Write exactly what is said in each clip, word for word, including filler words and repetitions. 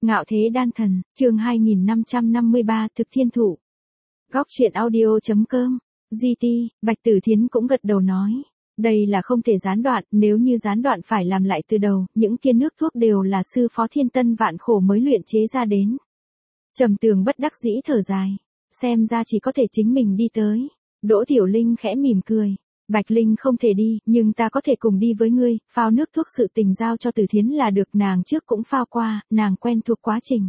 Ngạo thế đan thần, chương hai nghìn năm trăm năm mươi ba thực thiên thủ. Góc truyện audio.com, giê tê, Bạch Tử Thiến cũng gật đầu nói. Đây là không thể gián đoạn, nếu như gián đoạn phải làm lại từ đầu, những kia nước thuốc đều là sư phó thiên tân vạn khổ mới luyện chế ra đến. Trầm Tường bất đắc dĩ thở dài, xem ra chỉ có thể chính mình đi tới. Đỗ Tiểu Linh khẽ mỉm cười. Bạch Linh không thể đi, nhưng ta có thể cùng đi với ngươi, phao nước thuốc sự tình giao cho Tử Thiến là được, nàng trước cũng phao qua, nàng quen thuộc quá trình.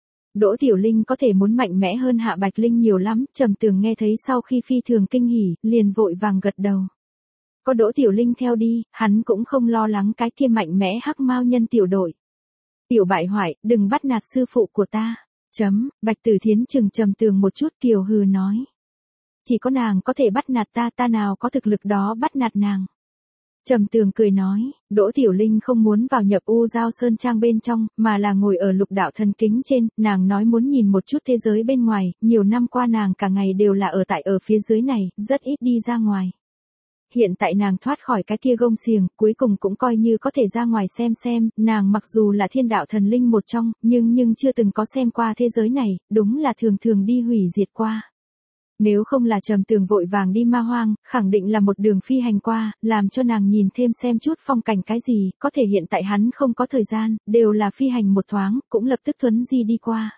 Đỗ Tiểu Linh có thể muốn mạnh mẽ hơn Hạ Bạch Linh nhiều lắm, Trầm Tường nghe thấy sau khi phi thường kinh hỉ, liền vội vàng gật đầu. Có Đỗ Tiểu Linh theo đi, hắn cũng không lo lắng cái kia mạnh mẽ hắc mao nhân tiểu đội. Tiểu bại hoại, đừng bắt nạt sư phụ của ta. Chấm, Bạch Tử Thiến chừng Trầm Tường một chút kiều hừ nói. Chỉ có nàng có thể bắt nạt ta, ta nào có thực lực đó bắt nạt nàng. Trầm Tường cười nói, Đỗ Tiểu Linh không muốn vào nhập U Giao Sơn Trang bên trong, mà là ngồi ở lục đạo thần kính trên, nàng nói muốn nhìn một chút thế giới bên ngoài, nhiều năm qua nàng cả ngày đều là ở tại ở phía dưới này, rất ít đi ra ngoài. Hiện tại nàng thoát khỏi cái kia gông xiềng, cuối cùng cũng coi như có thể ra ngoài xem xem, nàng mặc dù là thiên đạo thần linh một trong, nhưng nhưng chưa từng có xem qua thế giới này, đúng là thường thường đi hủy diệt qua. Nếu không là Trầm Tường vội vàng đi ma hoang, khẳng định là một đường phi hành qua, làm cho nàng nhìn thêm xem chút phong cảnh cái gì, có thể hiện tại hắn không có thời gian, đều là phi hành một thoáng, cũng lập tức thuấn di đi qua.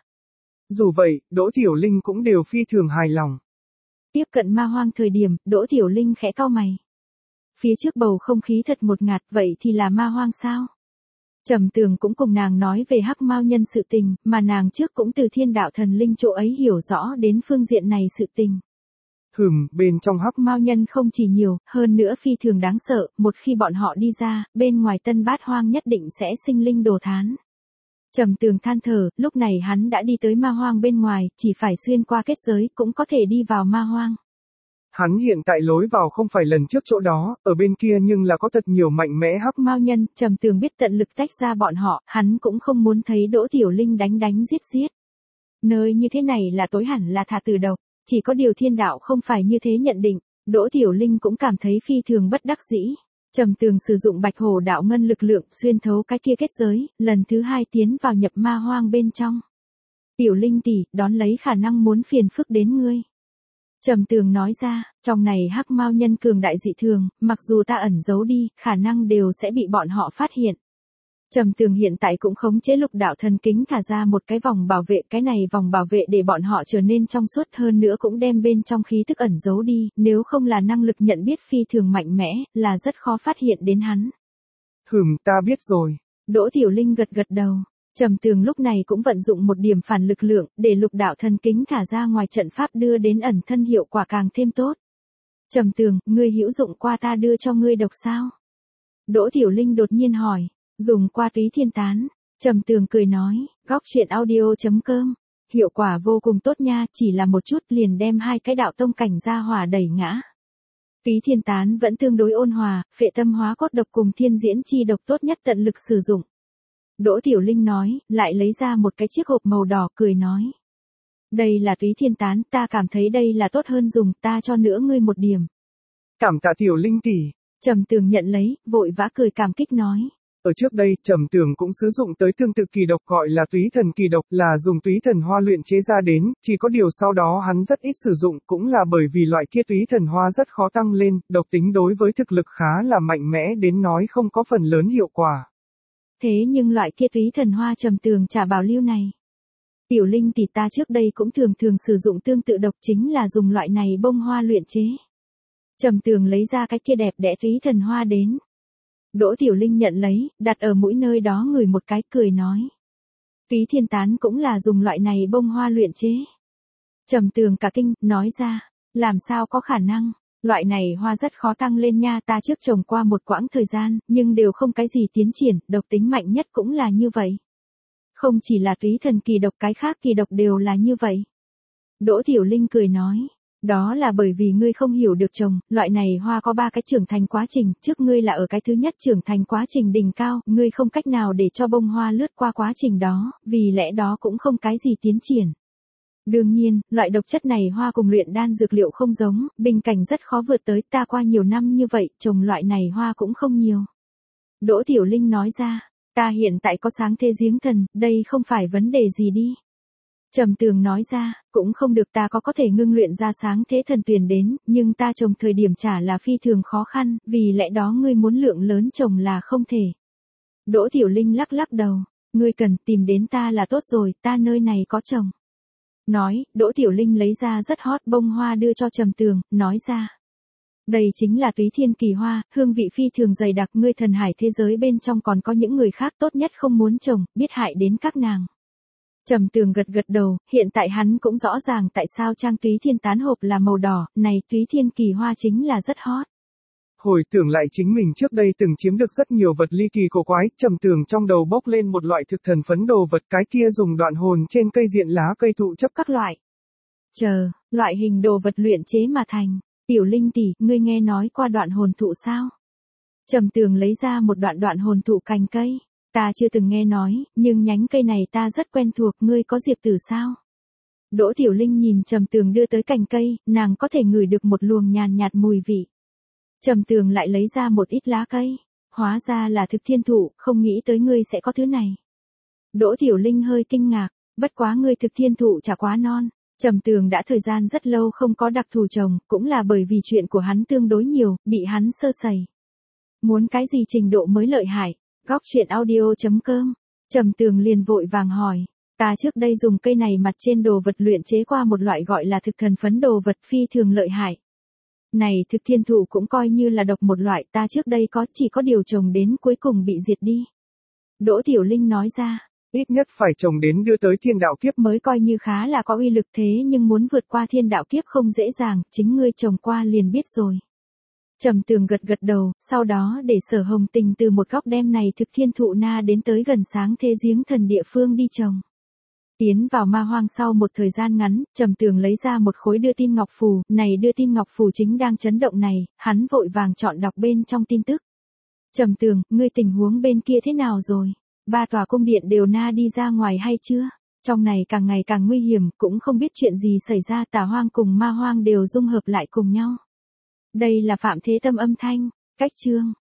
Dù vậy, Đỗ Tiểu Linh cũng đều phi thường hài lòng. Tiếp cận ma hoang thời điểm, Đỗ Tiểu Linh khẽ cau mày. Phía trước bầu không khí thật một ngạt, vậy thì là ma hoang sao? Trầm Tường cũng cùng nàng nói về hắc mao nhân sự tình, mà nàng trước cũng từ thiên đạo thần linh chỗ ấy hiểu rõ đến phương diện này sự tình. Hừm, bên trong hắc mao nhân không chỉ nhiều, hơn nữa phi thường đáng sợ, một khi bọn họ đi ra, bên ngoài Tân Bát Hoang nhất định sẽ sinh linh đồ thán. Trầm Tường than thở, lúc này hắn đã đi tới ma hoang bên ngoài, chỉ phải xuyên qua kết giới, cũng có thể đi vào ma hoang. Hắn hiện tại lối vào không phải lần trước chỗ đó, ở bên kia nhưng là có thật nhiều mạnh mẽ hắc mao nhân, Trầm Tường biết tận lực tách ra bọn họ, hắn cũng không muốn thấy Đỗ Tiểu Linh đánh đánh giết giết. Nơi như thế này là tối hẳn là thả từ đầu, chỉ có điều thiên đạo không phải như thế nhận định, Đỗ Tiểu Linh cũng cảm thấy phi thường bất đắc dĩ. Trầm Tường sử dụng Bạch Hổ đạo ngân lực lượng xuyên thấu cái kia kết giới, lần thứ hai tiến vào nhập ma hoang bên trong. Tiểu Linh tỷ, đón lấy khả năng muốn phiền phức đến ngươi. Trầm Tường nói ra, trong này hắc mao nhân cường đại dị thường, mặc dù ta ẩn giấu đi, khả năng đều sẽ bị bọn họ phát hiện. Trầm Tường hiện tại cũng khống chế lục đạo thần kính thả ra một cái vòng bảo vệ, cái này vòng bảo vệ để bọn họ trở nên trong suốt, hơn nữa cũng đem bên trong khí tức ẩn giấu đi, nếu không là năng lực nhận biết phi thường mạnh mẽ, là rất khó phát hiện đến hắn. Hừm, ta biết rồi. Đỗ Tiểu Linh gật gật đầu. Trầm Tường lúc này cũng vận dụng một điểm phản lực lượng, để lục đạo thần kính thả ra ngoài trận pháp đưa đến ẩn thân hiệu quả càng thêm tốt. Trầm Tường, ngươi hữu dụng qua ta đưa cho ngươi độc sao? Đỗ Tiểu Linh đột nhiên hỏi, dùng qua Túy Thiên Tán. Trầm Tường cười nói, góc truyện audio.com, hiệu quả vô cùng tốt nha, chỉ là một chút liền đem hai cái đạo tông cảnh gia hỏa đẩy ngã. Túy Thiên Tán vẫn tương đối ôn hòa, phệ tâm hóa cốt độc cùng thiên diễn chi độc tốt nhất tận lực sử dụng. Đỗ Tiểu Linh nói, lại lấy ra một cái chiếc hộp màu đỏ cười nói. Đây là Túy Thiên Tán, ta cảm thấy đây là tốt hơn dùng, ta cho nữa ngươi một điểm. Cảm tạ Tiểu Linh tỷ. Trầm Tường nhận lấy, vội vã cười cảm kích nói. Ở trước đây, Trầm Tường cũng sử dụng tới tương tự kỳ độc gọi là Túy Thần kỳ độc, là dùng Túy Thần hoa luyện chế ra đến, chỉ có điều sau đó hắn rất ít sử dụng, cũng là bởi vì loại kia Túy Thần hoa rất khó tăng lên, độc tính đối với thực lực khá là mạnh mẽ đến nói không có phần lớn hiệu quả. Thế nhưng loại kia Túy Thần hoa Trầm Tường trả bảo lưu này. Tiểu Linh tỷ, ta trước đây cũng thường thường sử dụng tương tự độc, chính là dùng loại này bông hoa luyện chế. Trầm Tường lấy ra cái kia đẹp đẽ Túy Thần hoa đến. Đỗ Tiểu Linh nhận lấy, đặt ở mũi nơi đó ngửi một cái, cười nói. Túy Thiên Tán cũng là dùng loại này bông hoa luyện chế. Trầm Tường cả kinh, nói ra, làm sao có khả năng, loại này hoa rất khó tăng lên nha, ta trước trồng qua một quãng thời gian, nhưng đều không cái gì tiến triển, độc tính mạnh nhất cũng là như vậy. Không chỉ là Túy Thần kỳ độc, cái khác kỳ độc đều là như vậy. Đỗ Tiểu Linh cười nói. Đó là bởi vì ngươi không hiểu được trồng, loại này hoa có ba cái trưởng thành quá trình, trước ngươi là ở cái thứ nhất trưởng thành quá trình đỉnh cao, ngươi không cách nào để cho bông hoa lướt qua quá trình đó, vì lẽ đó cũng không cái gì tiến triển. Đương nhiên, loại độc chất này hoa cùng luyện đan dược liệu không giống, bình cảnh rất khó vượt tới, ta qua nhiều năm như vậy, trồng loại này hoa cũng không nhiều. Đỗ Tiểu Linh nói ra, Ta hiện tại có sáng thế giếng thần, đây không phải vấn đề gì đi. Trầm Tường nói ra, cũng không được, ta có có thể ngưng luyện ra sáng thế thần tuyển đến, nhưng ta trồng thời điểm trả là phi thường khó khăn, vì lẽ đó ngươi muốn lượng lớn trồng là không thể. Đỗ Tiểu Linh lắc lắc đầu, ngươi cần tìm đến ta là tốt rồi, ta nơi này có trồng. Nói, Đỗ Tiểu Linh lấy ra rất hot bông hoa đưa cho Trầm Tường, nói ra. Đây chính là túy thiên kỳ hoa, hương vị phi thường dày đặc, ngươi thần hải thế giới bên trong còn có những người khác tốt nhất không muốn trồng, biết hại đến các nàng. Trầm Tường gật gật đầu, hiện tại hắn cũng rõ ràng tại sao trang túy thiên tán hộp là màu đỏ, này túy thiên kỳ hoa chính là rất hot. Hồi tưởng lại chính mình trước đây từng chiếm được rất nhiều vật ly kỳ cổ quái, Trầm Tường trong đầu bốc lên một loại thực thần phấn đồ vật, cái kia dùng đoạn hồn trên cây diện lá cây thụ chấp các loại. Chờ, loại hình đồ vật luyện chế mà thành. Tiểu Linh tỷ, ngươi nghe nói qua đoạn hồn thụ sao? Trầm Tường lấy ra một đoạn đoạn hồn thụ cành cây. Ta chưa từng nghe nói, nhưng nhánh cây này ta rất quen thuộc, ngươi có diệp tử sao? Đỗ Tiểu Linh nhìn Trầm Tường đưa tới cành cây, nàng có thể ngửi được một luồng nhàn nhạt mùi vị. Trầm Tường lại lấy ra một ít lá cây. Hóa ra là thực thiên thụ, không nghĩ tới ngươi sẽ có thứ này. Đỗ Tiểu Linh hơi kinh ngạc, bất quá ngươi thực thiên thụ chả quá non. Trầm Tường đã thời gian rất lâu không có đặc thù trồng, cũng là bởi vì chuyện của hắn tương đối nhiều, bị hắn sơ sẩy. Muốn cái gì trình độ mới lợi hại? Góc truyện audio chấm com. Trầm Tường liền vội vàng hỏi, ta trước đây dùng cây này mặt trên đồ vật luyện chế qua một loại gọi là thực thần phấn đồ vật phi thường lợi hại. Này thực thiên thụ cũng coi như là độc một loại, ta trước đây có chỉ có điều trồng đến cuối cùng bị diệt đi. Đỗ Tiểu Linh nói ra. Ít nhất phải trồng đến đưa tới thiên đạo kiếp mới coi như khá là có uy lực, thế nhưng muốn vượt qua thiên đạo kiếp không dễ dàng, chính ngươi trồng qua liền biết rồi. Trầm Tường gật gật đầu, sau đó để Sở Hồng Tình từ một góc đem này thực thiên thụ na đến tới gần sáng thế giếng thần địa phương đi trồng. Tiến vào ma hoang sau một thời gian ngắn, Trầm Tường lấy ra một khối đưa tin ngọc phù, này đưa tin ngọc phù chính đang chấn động này, hắn vội vàng chọn đọc bên trong tin tức. Trầm Tường, ngươi tình huống bên kia thế nào rồi? Ba tòa cung điện đều na đi ra ngoài hay chưa? Trong này càng ngày càng nguy hiểm, cũng không biết chuyện gì xảy ra, Tà Hoang cùng Ma Hoang đều dung hợp lại cùng nhau. Đây là Phạm Thế Tâm âm thanh, cách chương.